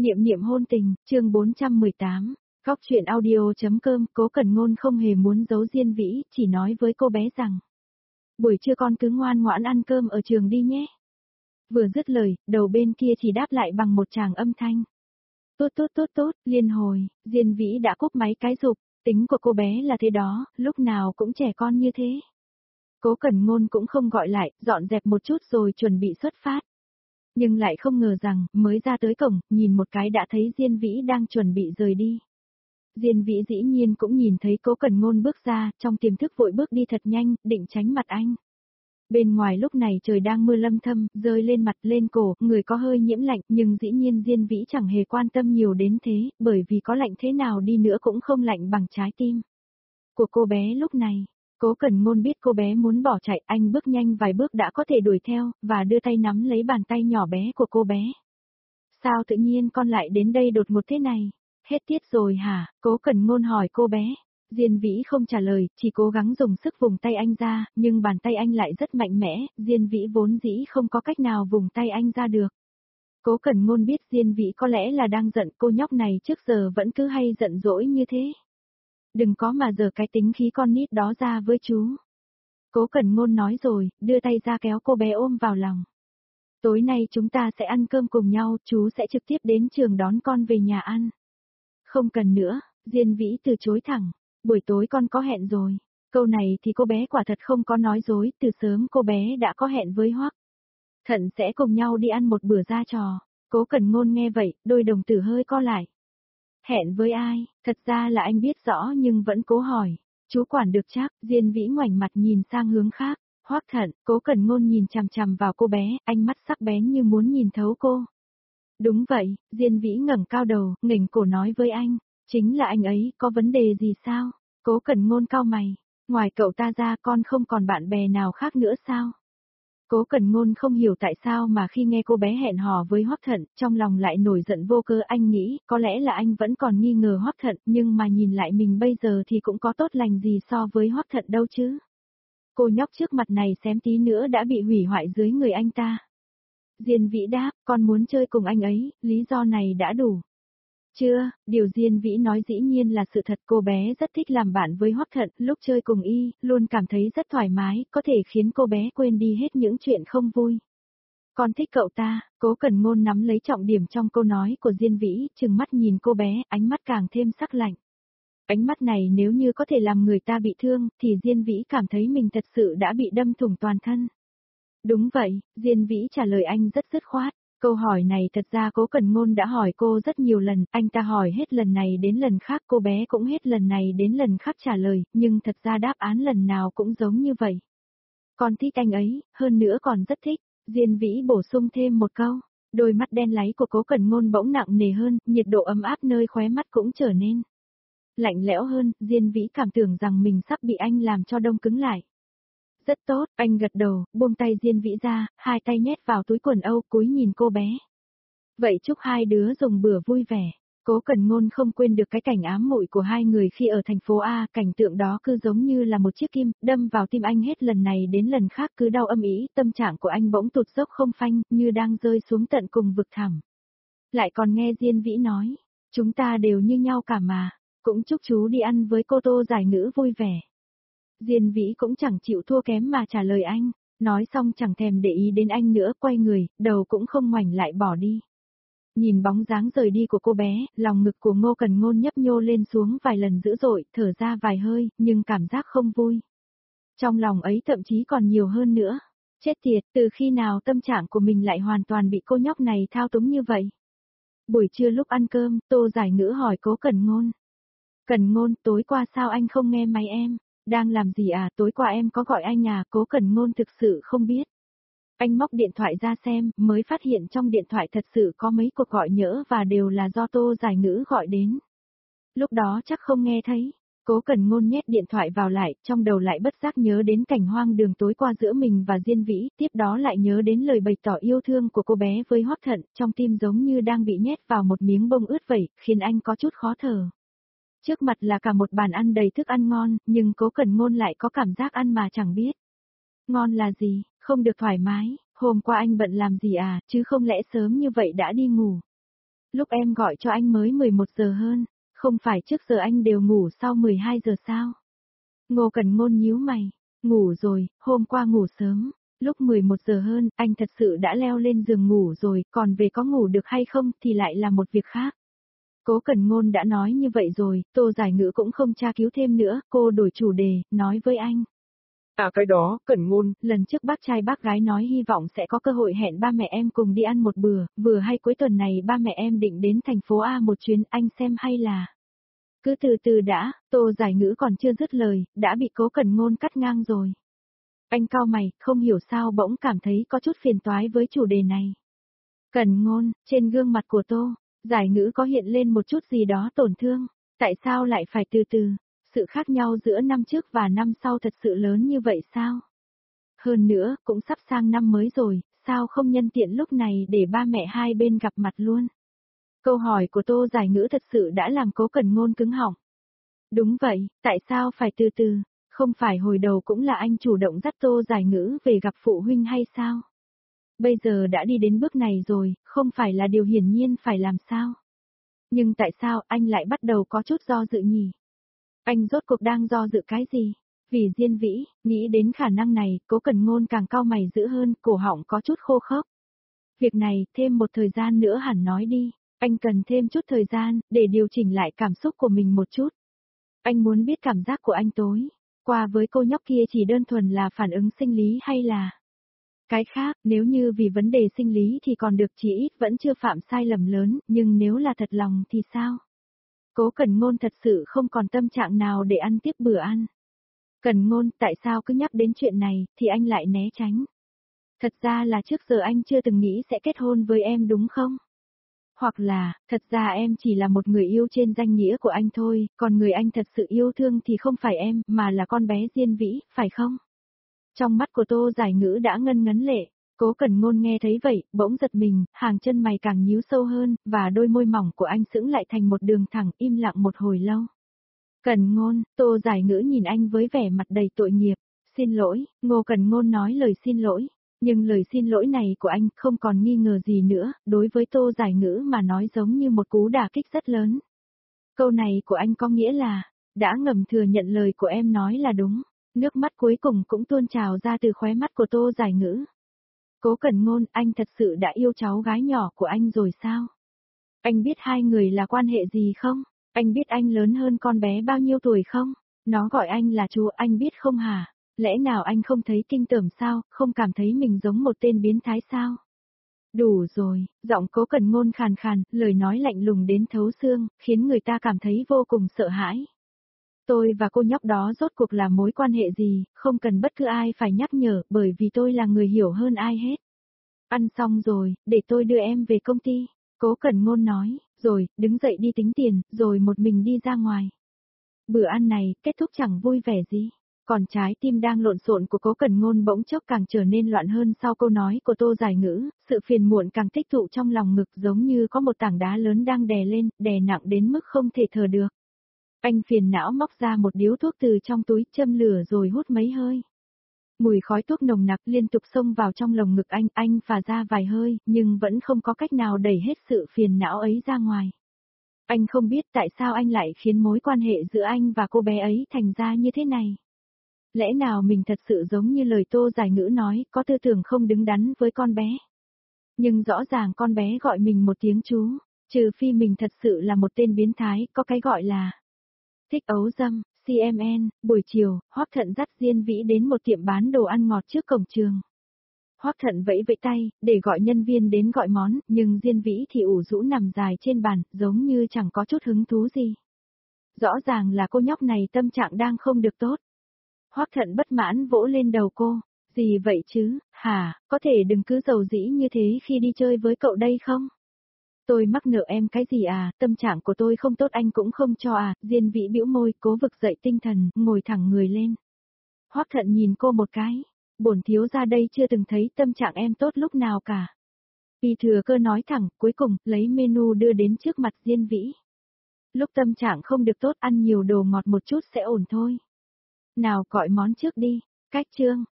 Niệm niệm hôn tình, chương 418. Góc truyện audio.com. Cố Cẩn Ngôn không hề muốn giấu Diên Vĩ, chỉ nói với cô bé rằng: buổi trưa con cứ ngoan ngoãn ăn cơm ở trường đi nhé. Vừa dứt lời, đầu bên kia chỉ đáp lại bằng một tràng âm thanh: tốt tốt tốt tốt. Liên hồi, Diên Vĩ đã cúp máy cái rụp. Tính của cô bé là thế đó, lúc nào cũng trẻ con như thế. Cố Cẩn Ngôn cũng không gọi lại, dọn dẹp một chút rồi chuẩn bị xuất phát. Nhưng lại không ngờ rằng, mới ra tới cổng, nhìn một cái đã thấy Diên Vĩ đang chuẩn bị rời đi. Diên Vĩ dĩ nhiên cũng nhìn thấy Cố Cẩn Ngôn bước ra, trong tiềm thức vội bước đi thật nhanh, định tránh mặt anh. Bên ngoài lúc này trời đang mưa lâm thâm, rơi lên mặt lên cổ, người có hơi nhiễm lạnh, nhưng dĩ nhiên Diên Vĩ chẳng hề quan tâm nhiều đến thế, bởi vì có lạnh thế nào đi nữa cũng không lạnh bằng trái tim của cô bé lúc này. Cố Cẩn Ngôn biết cô bé muốn bỏ chạy, anh bước nhanh vài bước đã có thể đuổi theo, và đưa tay nắm lấy bàn tay nhỏ bé của cô bé. Sao tự nhiên con lại đến đây đột ngột thế này? Hết tiết rồi hả? Cố Cẩn Ngôn hỏi cô bé. Diên Vĩ không trả lời, chỉ cố gắng dùng sức vùng tay anh ra, nhưng bàn tay anh lại rất mạnh mẽ, Diên Vĩ vốn dĩ không có cách nào vùng tay anh ra được. Cố Cẩn Ngôn biết Diên Vĩ có lẽ là đang giận, cô nhóc này trước giờ vẫn cứ hay giận dỗi như thế. Đừng có mà giở cái tính khí con nít đó ra với chú. Cố Cẩn Ngôn nói rồi, đưa tay ra kéo cô bé ôm vào lòng. Tối nay chúng ta sẽ ăn cơm cùng nhau, chú sẽ trực tiếp đến trường đón con về nhà ăn. Không cần nữa, Diên Vĩ từ chối thẳng. Buổi tối con có hẹn rồi. Câu này thì cô bé quả thật không có nói dối, từ sớm cô bé đã có hẹn với Hoắc Thận sẽ cùng nhau đi ăn một bữa ra trò. Cố Cẩn Ngôn nghe vậy, đôi đồng tử hơi co lại. Hẹn với ai? Thật ra là anh biết rõ nhưng vẫn cố hỏi. Chú quản được chắc? Diên Vĩ ngoảnh mặt nhìn sang hướng khác. Hoắc Thận. Cố Cẩn Ngôn nhìn chằm chằm vào cô bé, ánh mắt sắc bén như muốn nhìn thấu cô. Đúng vậy, Diên Vĩ ngẩng cao đầu, nghỉnh cổ nói với anh. Chính là anh ấy, có vấn đề gì sao? Cố Cẩn Ngôn cau mày. Ngoài cậu ta ra con không còn bạn bè nào khác nữa sao? Cố Cẩn Ngôn không hiểu tại sao mà khi nghe cô bé hẹn hò với Hoắc Thận, trong lòng lại nổi giận vô cớ. Anh nghĩ, có lẽ là anh vẫn còn nghi ngờ Hoắc Thận, nhưng mà nhìn lại mình bây giờ thì cũng có tốt lành gì so với Hoắc Thận đâu chứ. Cô nhóc trước mặt này xém tí nữa đã bị hủy hoại dưới người anh ta. Diên Vĩ đáp, con muốn chơi cùng anh ấy, lý do này đã đủ. Chưa, điều Diên Vĩ nói dĩ nhiên là sự thật, cô bé rất thích làm bạn với Hoắc Thận, lúc chơi cùng y, luôn cảm thấy rất thoải mái, có thể khiến cô bé quên đi hết những chuyện không vui. Con thích cậu ta. Cố Cẩn Ngôn nắm lấy trọng điểm trong câu nói của Diên Vĩ, trừng mắt nhìn cô bé, ánh mắt càng thêm sắc lạnh. Ánh mắt này nếu như có thể làm người ta bị thương, thì Diên Vĩ cảm thấy mình thật sự đã bị đâm thủng toàn thân. Đúng vậy, Diên Vĩ trả lời anh rất dứt khoát. Câu hỏi này thật ra Cố Cẩn Ngôn đã hỏi cô rất nhiều lần, anh ta hỏi hết lần này đến lần khác, cô bé cũng hết lần này đến lần khác trả lời, nhưng thật ra đáp án lần nào cũng giống như vậy. Con thích anh ấy, hơn nữa còn rất thích. Diên Vĩ bổ sung thêm một câu. Đôi mắt đen láy của Cố Cẩn Ngôn bỗng nặng nề hơn, nhiệt độ ấm áp nơi khóe mắt cũng trở nên lạnh lẽo hơn, Diên Vĩ cảm tưởng rằng mình sắp bị anh làm cho đông cứng lại. Rất tốt, anh gật đầu, buông tay Diên Vĩ ra, hai tay nhét vào túi quần âu, cúi nhìn cô bé. Vậy chúc hai đứa dùng bữa vui vẻ. Cố Cẩn Ngôn không quên được cái cảnh ám muội của hai người khi ở thành phố A, cảnh tượng đó cứ giống như là một chiếc kim, đâm vào tim anh hết lần này đến lần khác, cứ đau âm ỉ, tâm trạng của anh bỗng tụt dốc không phanh, như đang rơi xuống tận cùng vực thẳm. Lại còn nghe Diên Vĩ nói, chúng ta đều như nhau cả mà, cũng chúc chú đi ăn với cô Tô giải ngữ vui vẻ. Diên Vĩ cũng chẳng chịu thua kém mà trả lời anh, nói xong chẳng thèm để ý đến anh nữa, quay người, đầu cũng không ngoảnh lại bỏ đi. Nhìn bóng dáng rời đi của cô bé, lòng ngực của Ngô Cẩn Ngôn nhấp nhô lên xuống vài lần dữ dội, thở ra vài hơi, nhưng cảm giác không vui. Trong lòng ấy thậm chí còn nhiều hơn nữa. Chết tiệt, từ khi nào tâm trạng của mình lại hoàn toàn bị cô nhóc này thao túng như vậy? Buổi trưa lúc ăn cơm, Tô giải ngữ hỏi Cố Cẩn Ngôn. Cẩn Ngôn, tối qua sao anh không nghe máy em? Đang làm gì à, tối qua em có gọi anh à? Cố Cẩn Ngôn thực sự không biết. Anh móc điện thoại ra xem, mới phát hiện trong điện thoại thật sự có mấy cuộc gọi nhỡ và đều là do Tô giải ngữ gọi đến. Lúc đó chắc không nghe thấy. Cố Cẩn Ngôn nhét điện thoại vào lại, trong đầu lại bất giác nhớ đến cảnh hoang đường tối qua giữa mình và Diên Vĩ, tiếp đó lại nhớ đến lời bày tỏ yêu thương của cô bé với Hoắc Thận, trong tim giống như đang bị nhét vào một miếng bông ướt vậy, khiến anh có chút khó thở. Trước mặt là cả một bàn ăn đầy thức ăn ngon, nhưng Cố Cẩn Ngôn lại có cảm giác ăn mà chẳng biết. Ngon là gì, không được thoải mái, hôm qua anh bận làm gì à, chứ không lẽ sớm như vậy đã đi ngủ. Lúc em gọi cho anh mới 11 giờ hơn, không phải trước giờ anh đều ngủ sau 12 giờ sao? Ngô Cẩn Ngôn nhíu mày, ngủ rồi, hôm qua ngủ sớm, lúc 11 giờ hơn, anh thật sự đã leo lên giường ngủ rồi, còn về có ngủ được hay không thì lại là một việc khác. Cố Cẩn Ngôn đã nói như vậy rồi, Tô Giải Ngữ cũng không tra cứu thêm nữa, cô đổi chủ đề, nói với anh. À cái đó, Cẩn Ngôn, lần trước bác trai bác gái nói hy vọng sẽ có cơ hội hẹn ba mẹ em cùng đi ăn một bữa, vừa hay cuối tuần này ba mẹ em định đến thành phố A một chuyến, anh xem hay là... Cứ từ từ đã, Tô Giải Ngữ còn chưa dứt lời, đã bị Cố Cẩn Ngôn cắt ngang rồi. Anh cau mày, không hiểu sao bỗng cảm thấy có chút phiền toái với chủ đề này. Cẩn Ngôn, trên gương mặt của Tô Giải Ngữ có hiện lên một chút gì đó tổn thương, tại sao lại phải từ từ, sự khác nhau giữa năm trước và năm sau thật sự lớn như vậy sao? Hơn nữa, cũng sắp sang năm mới rồi, sao không nhân tiện lúc này để ba mẹ hai bên gặp mặt luôn? Câu hỏi của Tô Giải Ngữ thật sự đã làm Cố Cẩn Ngôn cứng họng. Đúng vậy, tại sao phải từ từ, không phải hồi đầu cũng là anh chủ động dắt Tô Giải Ngữ về gặp phụ huynh hay sao? Bây giờ đã đi đến bước này rồi, không phải là điều hiển nhiên phải làm sao? Nhưng tại sao anh lại bắt đầu có chút do dự nhỉ? Anh rốt cuộc đang do dự cái gì? Vì Diên Vĩ, nghĩ đến khả năng này, Cố Cẩn Ngôn càng cau mày dữ hơn, cổ họng có chút khô khốc. Việc này, thêm một thời gian nữa hẳn nói đi, anh cần thêm chút thời gian, để điều chỉnh lại cảm xúc của mình một chút. Anh muốn biết cảm giác của anh tối qua với cô nhóc kia chỉ đơn thuần là phản ứng sinh lý hay là... Cái khác, nếu như vì vấn đề sinh lý thì còn được, chỉ ít vẫn chưa phạm sai lầm lớn, nhưng nếu là thật lòng thì sao? Cố Cẩn Ngôn thật sự không còn tâm trạng nào để ăn tiếp bữa ăn. Cẩn Ngôn, tại sao cứ nhắc đến chuyện này, thì anh lại né tránh? Thật ra là trước giờ anh chưa từng nghĩ sẽ kết hôn với em đúng không? Hoặc là, thật ra em chỉ là một người yêu trên danh nghĩa của anh thôi, còn người anh thật sự yêu thương thì không phải em, mà là con bé Diên Vĩ, phải không? Trong mắt của Tô Giải Ngữ đã ngân ngấn lệ, Cố Cẩn Ngôn nghe thấy vậy, bỗng giật mình, hàng chân mày càng nhíu sâu hơn, và đôi môi mỏng của anh sững lại thành một đường thẳng, im lặng một hồi lâu. Cẩn Ngôn, Tô Giải Ngữ nhìn anh với vẻ mặt đầy tội nghiệp. Xin lỗi, Ngô Cẩn Ngôn nói lời xin lỗi. Nhưng lời xin lỗi này của anh không còn nghi ngờ gì nữa, đối với Tô Giải Ngữ mà nói giống như một cú đả kích rất lớn. Câu này của anh có nghĩa là, đã ngầm thừa nhận lời của em nói là đúng. Nước mắt cuối cùng cũng tuôn trào ra từ khóe mắt của Tô Giải Ngữ. Cố Cẩn Ngôn, anh thật sự đã yêu cháu gái nhỏ của anh rồi sao? Anh biết hai người là quan hệ gì không? Anh biết anh lớn hơn con bé bao nhiêu tuổi không? Nó gọi anh là chú, anh biết không hả? Lẽ nào anh không thấy kinh tởm sao, không cảm thấy mình giống một tên biến thái sao? Đủ rồi, giọng Cố Cẩn Ngôn khàn khàn, lời nói lạnh lùng đến thấu xương, khiến người ta cảm thấy vô cùng sợ hãi. Tôi và cô nhóc đó rốt cuộc là mối quan hệ gì, không cần bất cứ ai phải nhắc nhở, bởi vì tôi là người hiểu hơn ai hết. Ăn xong rồi, để tôi đưa em về công ty. Cố Cẩn Ngôn nói, rồi, đứng dậy đi tính tiền, rồi một mình đi ra ngoài. Bữa ăn này, kết thúc chẳng vui vẻ gì. Còn trái tim đang lộn xộn của Cố Cẩn Ngôn bỗng chốc càng trở nên loạn hơn sau câu nói của Tô Giải Ngữ, sự phiền muộn càng tích tụ trong lòng ngực giống như có một tảng đá lớn đang đè lên, đè nặng đến mức không thể thở được. Anh phiền não móc ra một điếu thuốc từ trong túi, châm lửa rồi hút mấy hơi. Mùi khói thuốc nồng nặc liên tục xông vào trong lồng ngực anh phà ra vài hơi, nhưng vẫn không có cách nào đẩy hết sự phiền não ấy ra ngoài. Anh không biết tại sao anh lại khiến mối quan hệ giữa anh và cô bé ấy thành ra như thế này. Lẽ nào mình thật sự giống như lời Tô Giải Ngữ nói, có tư tưởng không đứng đắn với con bé. Nhưng rõ ràng con bé gọi mình một tiếng chú, trừ phi mình thật sự là một tên biến thái, có cái gọi là thích ấu dâm. CMN, buổi chiều, Hoắc Thận dắt Diên Vĩ đến một tiệm bán đồ ăn ngọt trước cổng trường. Hoắc Thận vẫy vẫy tay, để gọi nhân viên đến gọi món, nhưng Diên Vĩ thì ủ rũ nằm dài trên bàn, giống như chẳng có chút hứng thú gì. Rõ ràng là cô nhóc này tâm trạng đang không được tốt. Hoắc Thận bất mãn vỗ lên đầu cô, gì vậy chứ, hả, có thể đừng cứ giàu dĩ như thế khi đi chơi với cậu đây không? Tôi mắc nợ em cái gì à, tâm trạng của tôi không tốt anh cũng không cho à, Diên Vĩ bĩu môi, cố vực dậy tinh thần, ngồi thẳng người lên. Hoắc Thận nhìn cô một cái, bổn thiếu gia đây chưa từng thấy tâm trạng em tốt lúc nào cả. Vì thừa cơ nói thẳng, cuối cùng, lấy menu đưa đến trước mặt Diên Vĩ. Lúc tâm trạng không được tốt ăn nhiều đồ ngọt một chút sẽ ổn thôi. Nào gọi món trước đi, cách chương.